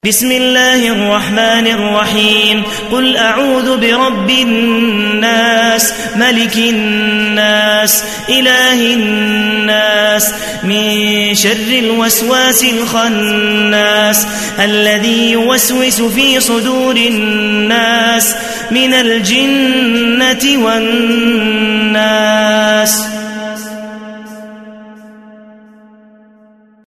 بسم الله الرحمن الرحيم قل أعوذ برب الناس ملك الناس إله الناس من شر الوسواس الخناس الذي يوسوس في صدور الناس من الجنة والناس.